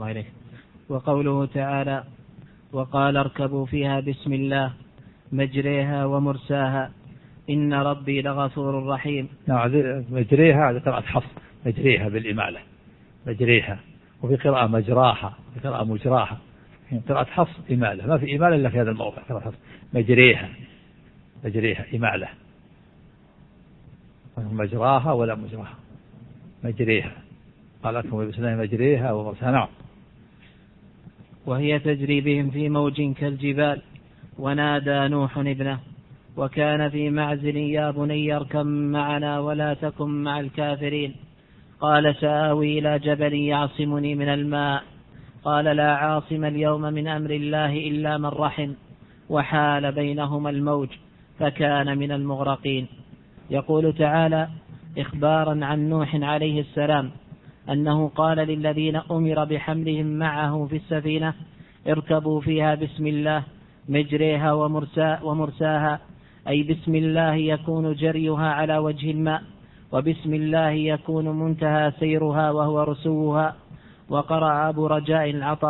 الله إليك. وقوله تعالى: وقال اركبوا فيها بسم الله مجريها ومرساها إن ربي لغفور رحيم. نعم، مجريها هذا قراءة حفص، مجريها بالإمالة مجريها، وفي قراءة مجراها، في قراءة مجراها، قراءة حفص إمالة، ما في إمالة إلا في هذا الموضع، قراءة حفص مجريها، مجريها إمالة، مجراها ولا مجراها، مجريها. قال لكم بسم الله مجريها ومرساها. نعم. وهي تجري بهم في موج كالجبال. ونادى نوح ابنه وكان في معزل يا بني اركب معنا ولا تكن مع الكافرين. قال سآوي إلى جبل يعصمني من الماء. قال لا عاصم اليوم من أمر الله إلا من رحم. وحال بينهما الموج فكان من المغرقين. يقول تعالى إخبارا عن نوح عليه السلام أنه قال للذين أمر بحملهم معه في السفينة اركبوا فيها بسم الله مجريها ومرساها، أي بسم الله يكون جريها على وجه الماء، وبسم الله يكون منتهى سيرها وهو رسوها. وقرأ أبو رجاء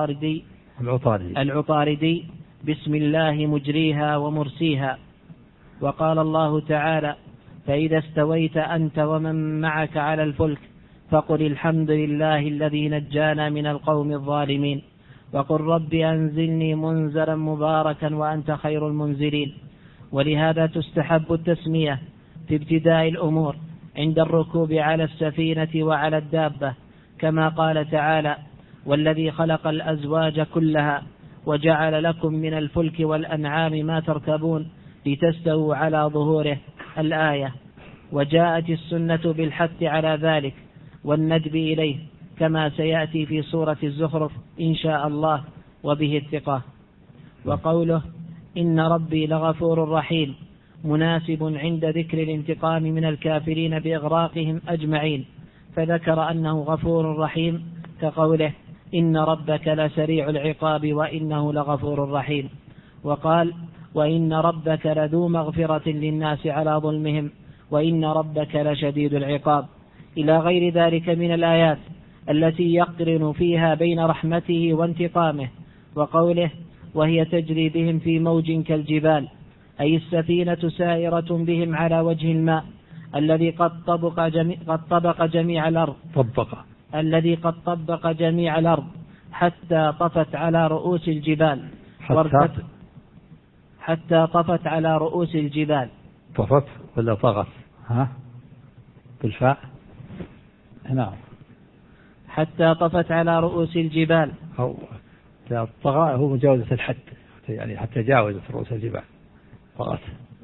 العطاردي بسم الله مجريها ومرسيها. وقال الله تعالى فإذا استويت أنت ومن معك على الفلك فقل الحمد لله الذي نجانا من القوم الظالمين وقل رب أنزلني منزلا مباركا وأنت خير المنزلين. ولهذا تستحب التسمية في ابتداء الأمور عند الركوب على السفينة وعلى الدابة، كما قال تعالى والذي خلق الأزواج كلها وجعل لكم من الفلك والأنعام ما تركبون لتستووا على ظهوره الآية. وجاءت السنة بالحث على ذلك والندب إليه كما سيأتي في سورة الزخرف إن شاء الله وبه الثقة. وقوله إن ربي لغفور رحيم مناسب عند ذكر الانتقام من الكافرين بإغراقهم أجمعين، فذكر أنه غفور رحيم كقوله إن ربك لسريع العقاب وإنه لغفور رحيم. وقال وإن ربك لذو مغفرة للناس على ظلمهم وإن ربك لشديد العقاب، إلى غير ذلك من الآيات التي يقرن فيها بين رحمته وانتقامه. وقوله وهي تجري بهم في موج كالجبال، أي السفينة سائرة بهم على وجه الماء الذي قد طبق جميع الأرض حتى طفت على رؤوس الجبال. حتى طفت على رؤوس الجبال. طفت ولا طغت؟ بالفاء. نعم. حتى طفت على رؤوس الجبال. الطغى هو مجاوزة الحد، يعني حتى جاوزت رؤوس الجبال. طغت.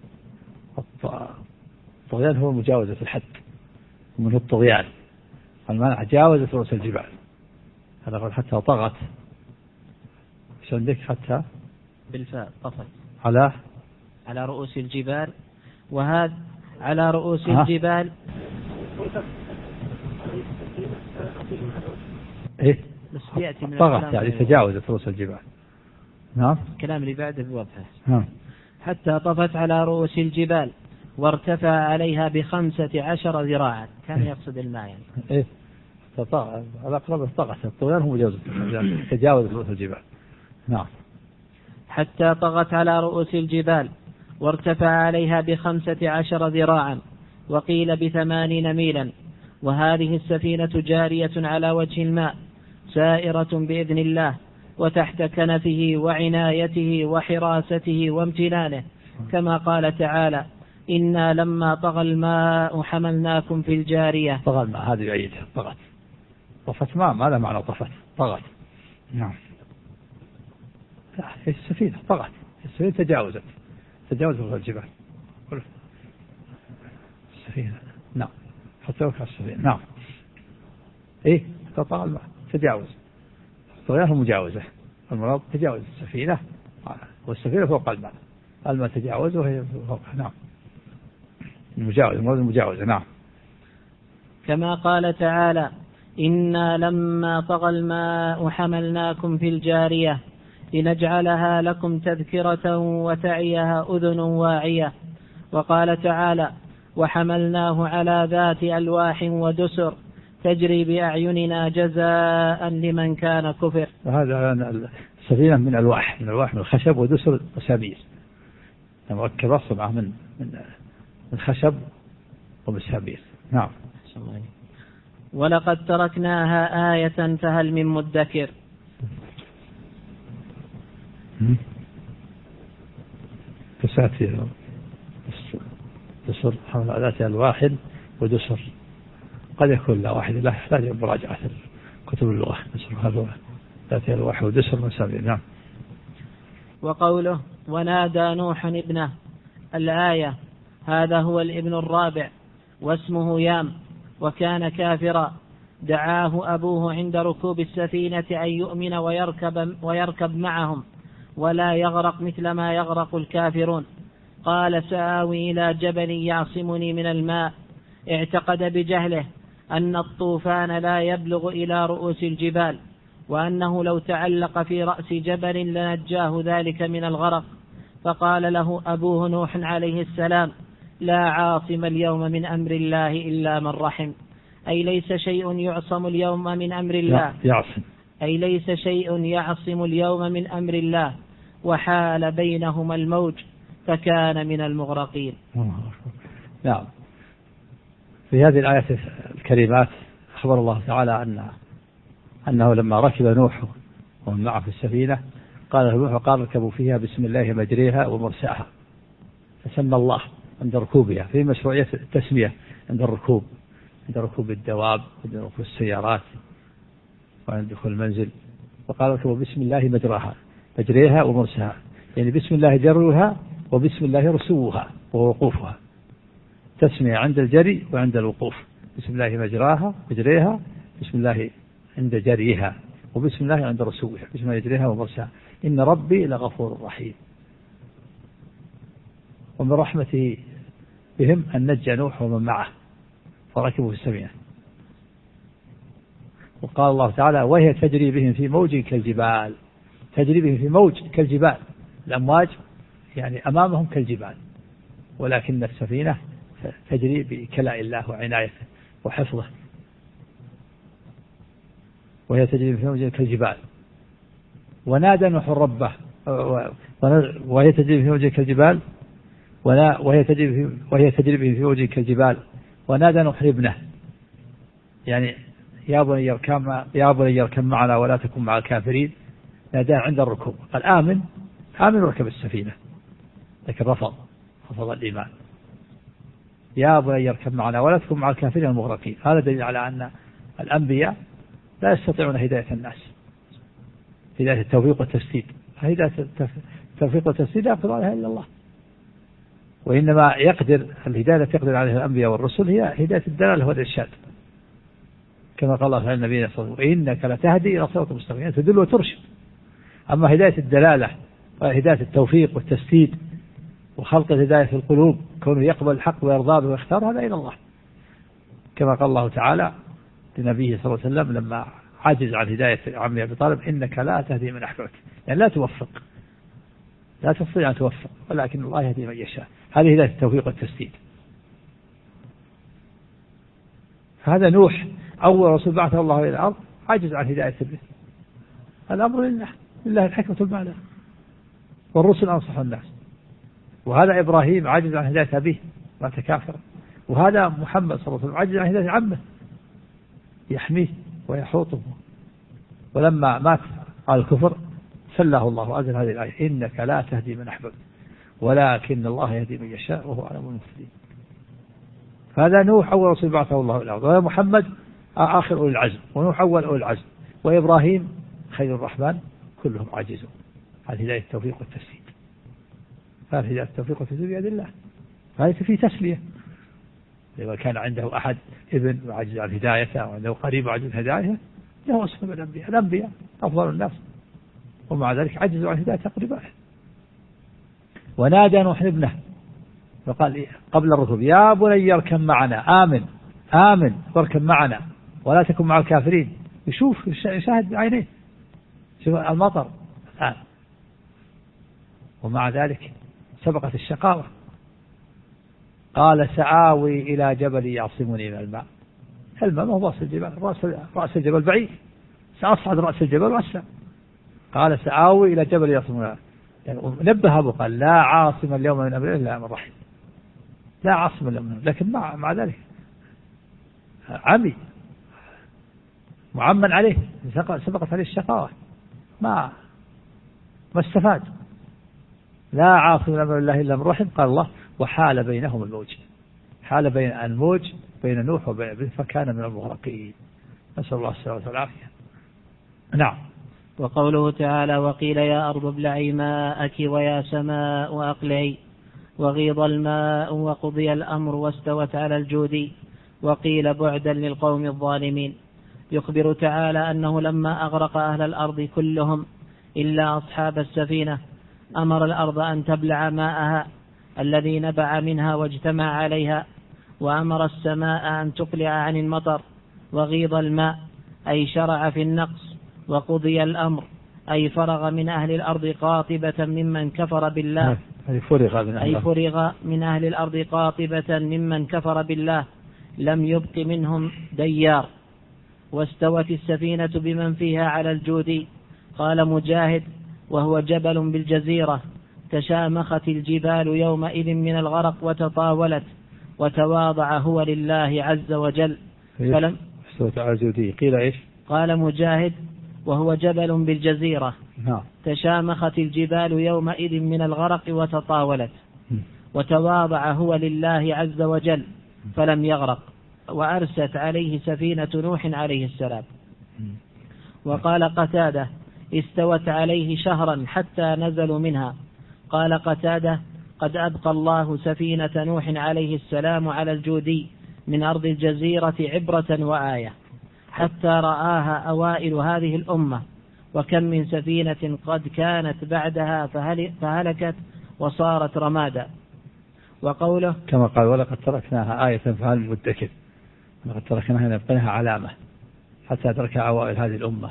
الطغيان هو مجاوزة الحد، ومنه الطغيان. المانع جاوزت رؤوس الجبال، هذا قال حتى طغت. ايش عندك؟ حتى بالفاء طفت على رؤوس الجبال. وهذا على رؤوس الجبال ايه طغت يعني تجاوزت رؤوس الجبال. نعم. الكلام اللي بعده بوضحه. نعم. حتى طفت على رؤوس الجبال وارتفع عليها ب15 ذراعا. كان يقصد الماء يعني. ايه على أقرب طغت. الطغيان هو تجاوز رؤوس الجبال. نعم. حتى طغت على رؤوس الجبال وارتفع عليها ب15 ذراعا وقيل ب80 ميلا. وهذه السفينة جارية على وجه الماء سائرة بإذن الله وتحت كنفه وعنايته وحراسته وامتنانه، كما قال تعالى إنا لما طغى الماء حملناكم في الجارية. طغى الماء هذه يعيدها. طفت ماء، ماذا معنى طغت؟ نعم. السفينة طغت، السفينة تجاوزت الجبال. السفينة نعم. حتى وقع السفينة. نعم. ايه طغى الماء تجاوز. الطغيان هو مجاوزة، المراد تجاوز السفينة، والسفينة فوق الماء تجاوز وهي فوقها. نعم. المجاوزة. نعم. كما قال تعالى إنا لما طغى الماء حملناكم في الجارية لنجعلها لكم تذكرة وتعيها أذن واعية. وقال تعالى وحملناه على ذات ألواح ودسر تجري بأعيننا جزاء لمن كان كفر. وهذا السفينة من ألواح من الخشب ودسر وسابير، مركب أصبعه من خشب ومسابير. نعم. ولقد تركناها آية فهل من مدكر. فساتي دسر حول ذات الواحد ودسر، قد يكون لا واحد لا يحتاج مراجعة كتب اللغة. دسر هذا ذات الواحد ودسر وسابير. نعم. وقوله ونادى نوح ابنه، الآية هذا هو الابن الرابع واسمه يام، وكان كافرا، دعاه أبوه عند ركوب السفينة أن يؤمن ويركب معهم ولا يغرق مثل ما يغرق الكافرون. قال سآوي إلى جبل يعصمني من الماء. اعتقد بجهله أن الطوفان لا يبلغ إلى رؤوس الجبال، وأنه لو تعلق في رأس جبل لنجاه ذلك من الغرق. فقال له أبوه نوح عليه السلام لا عاصم اليوم من أمر الله إلا من رحم، أي ليس شيء يعصم اليوم من أمر الله، أي ليس شيء يعصم اليوم من أمر الله. وحال بينهما الموج فكان من المغرقين. نعم. في هذه الآيات الكريمات أخبر الله تعالى أنه لما ركب نوح ومن معه في السفينة قال له نوح قال اركبوا فيها بسم الله مجريها ومرساها، فسمى الله عند ركوبها، في مشروعية التسمية عند الركوب، عند ركوب الدواب عند ركوب السيارات وعند دخول المنزل. وقال اركبوا بسم الله مجريها ومرساها، يعني بسم الله جرها وبسم الله رسوها ووقوفها، تسمية عند الجري وعند الوقوف. بسم الله مجريها بسم الله عند جريها وبسم الله عند رسوها، بسم الله يجريها ومرساها. إن ربي لغفور رحيم. ومن رحمته بهم أن نجى نوح ومن معه فركبوا في السفينة. وقال الله تعالى وهي تجري بهم في موج كالجبال، تجري بهم في موج كالجبال، الأمواج يعني أمامهم كالجبال، ولكن السفينة تجري بكلاء الله وعنايته وحفظه. وهي تجري في موج كالجبال. ونادى نوح ربه، وهي تجري في موج كالجبال، وهي تجري في موج كالجبال. ونادى نوح ابنه، يعني يا بني اركب معنا ولا تكن مع الكافرين. ناداه عند الركوب، قال آمن وركب السفينة، لكن رفض الإيمان. يا بني اركب معنا ولا تكن مع الكافرين المغرقين. هذا دليل على أن الأنبياء لا يستطيعون هداية الناس، هداية التوفيق والتسديد. هداية التوفيق والتسديد لا يقدر عليها إلا الله، وإنما الهداية التي يقدر عليها الأنبياء والرسل هي هداية الدلالة والإرشاد، كما قال الله على النبي صلى الله عليه وسلم إنك لتهدي إلى صراط مستقيم، تدل وترشد. أما هداية الدلالة وهداية التوفيق والتسديد وخلق الهداية في القلوب، كونه يقبل الحق ويرضى به ويختار، هذا إلى الله، كما قال الله تعالى لنبيه صلى الله عليه وسلم لما عجز عن هداية عمه أبي طالب إنك لا تهدي من أحببت، يعني لا توفق، لا تستطيع أن توفق، ولكن الله يهدي من يشاء. هذه هداية التوفيق والتسديد. هذا نوح أول رسول بعثه الله إلى الأرض عجز عن هداية ابنه. الأمر لله الحكمة البالغة، والرسل أنصح الناس. وهذا إبراهيم عجز عن هداية أبيه مات كافرا، وهذا محمد صلى الله عليه وسلم عجز عن هداية عمه يحميه ويحوطه، ولما مات على الكفر سله الله وأنزل هذه الآية إنك لا تهدي من أحببت ولكن الله يهدي من يشاء وهو أعلم بالمهتدين. هذا نوح أول رسول بعثه الله إلى الأرض، وهذا محمد آخر أولي العزم، ونوح أول أولي العزم، وإبراهيم خير الرحمن، كلهم عاجزون. هذه هداية التوفيق والتسديد، هذه هداية التوفيق والتسديد بيد الله. هذه في تسلية، إذا كان عنده أحد ابن وعجز عن هدايته أو عنده قريب وعجز عن هدايته له أصل من الأنبياء أفضل الناس، ومع ذلك عجزوا عن هداية أقربائه. ونادى نوح ابنه وقال قبل الركوب يا بني اركب معنا، آمن واركب معنا ولا تكن مع الكافرين. يشوف يشاهد بعينيه، شوف المطر الآن، ومع ذلك سبقت الشقاوة. قال سآوي إلى جبل يعصمني من الماء، الماء ما هو رأس الجبال، رأس الجبل بعيد، سأصعد رأس الجبل وأسلم. قال سآوي إلى جبل يصمون، يعني نبه أبو قال لا عاصم اليوم من أمر الله من رحم، لا عاصم اليوم، لكن مع ذلك عمي معمن عليه، سبقت عليه الشقاوة، ما استفاد. لا عاصم من أمر الله إلا من رحم. قال الله وحال بينهم الموج، حال بين الموج بين نوح وبين ابنه فكان من المغرقين، نسأل الله السلامة والعافية. نعم. وقوله تعالى وقيل يا أرض ابلعي ماءك ويا سماء أقلعي وغيض الماء وقضي الأمر واستوت على الجود وقيل بعدا للقوم الظالمين. يخبر تعالى أنه لما أغرق أهل الأرض كلهم إلا أصحاب السفينة أمر الأرض أن تبلع ماءها الذي نبع منها واجتمع عليها، وأمر السماء أن تقلع عن المطر. وغيض الماء أي شرع في النقص، وقضي الأمر أي فرغ من أهل الأرض قاطبة ممن كفر بالله، أي فرغ من أهل الأرض قاطبة ممن كفر بالله لم يبق منهم ديار. واستوت السفينة بمن فيها على الجود. قال مجاهد وهو جبل بالجزيرة تشامخت الجبال يومئذ من الغرق وتطاولت وتواضع هو لله عز وجل. فلم استوت على الجود قيل إيش؟ قال مجاهد وهو جبل بالجزيرة تشامخت الجبال يومئذ من الغرق وتطاولت وتواضع هو لله عز وجل فلم يغرق، وأرست عليه سفينة نوح عليه السلام. وقال قتادة استوت عليه شهرا حتى نزلوا منها. قال قتادة قد أبقى الله سفينة نوح عليه السلام على الجودي من أرض الجزيرة عبرة وآية حتى رآها أوائل هذه الأمة، وكم من سفينة قد كانت بعدها فهلكت وصارت رمادا. وقوله كما قال ولقد تركناها آية فهل مدكر، ولقد تركناها نبقيها علامة حتى أدركها أوائل هذه الأمة،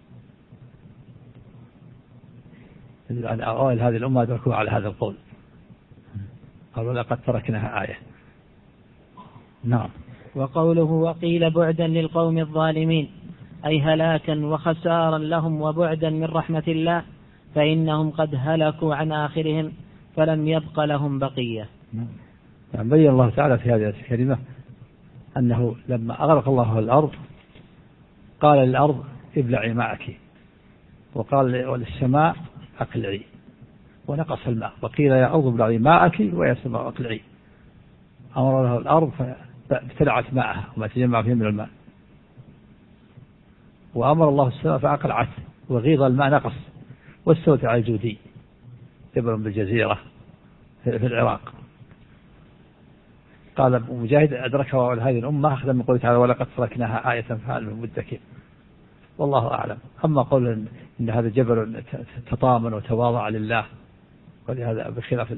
أوائل هذه الأمة أدركوا على هذا القول، قال ولقد تركناها آية. نعم. وقوله وقيل بعدا للقوم الظالمين أي هلاكا وخسارا لهم وبعدا من رحمة الله، فإنهم قد هلكوا عن آخرهم فلم يبق لهم بقية. يعني بين الله تعالى في هذه الكلمة أنه لما أغرق الله الأرض قال للأرض ابلعي معك، وقال للسماء أقلعي، ونقص الماء. وقيل يا أرض ابلعي ماءك ويا سماء أقلعي، أمر له الأرض فابتلعت ماءها وما تجمع فيه من الماء، وأمر الله السماء فأقلعت وغيض الماء نقص. واستوت على الجودي جبل بالجزيرة في العراق. قال مجاهد أدركها هذه الأمة أخذا من قوله تعالى ولقد تركناها آية فهل من مدكر. والله أعلم. أما قول إن هذا جبل تطامن وتواضع لله، ولهذا بخلاف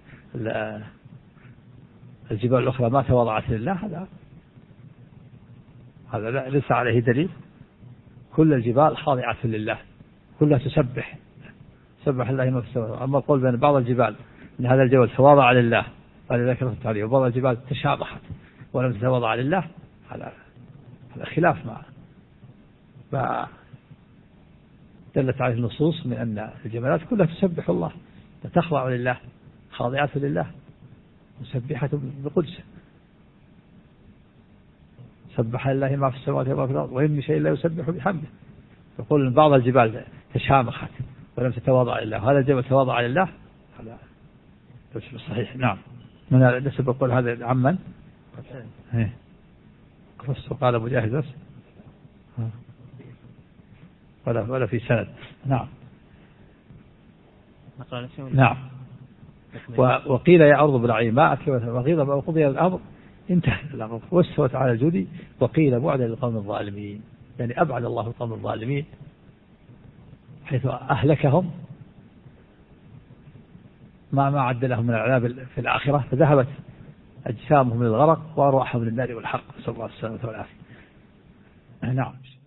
الجبال الأخرى ما تواضعت لله، هذا ليس عليه دليل. كل الجبال خاضعة لله، كلها تسبح الله ما في السماوات. أما القول بين بعض الجبال إن هذا الجبل تواضع لله ولذلك رفعت عليه، وبعض الجبال تشابهت ولم تتواضع لله، هذا خلاف ما دلت عليه النصوص من أن الجبلات كلها تسبح الله، تخضع لله، خاضعة لله، مسبحة بقدسه. سبح لله ما في السماوات وما في الأرض وإن من شيء إلا يسبح بحمده. يقول إن بعض الجبال تشامخت ولم تتواضع لله، وهذا الجبل تواضع لله، هذا ليس صحيح. نعم. من النسب يقول هذا عمن قال مجاهد بس ولا في سند. نعم. نعم. وقيل يا أرض ابلعي ماءك وغيض الماء وقضي الأمر انتهى الأمر واستوت على الجود. وقيل بعدا للقوم الظالمين، يعني أبعد الله القوم الظالمين حيث أهلكهم ما عد لهم من العذاب في الآخرة، فذهبت أجسامهم من الغرق وأرواحهم من النار والحرق، نسأل الله السلامة والعافية. نعم.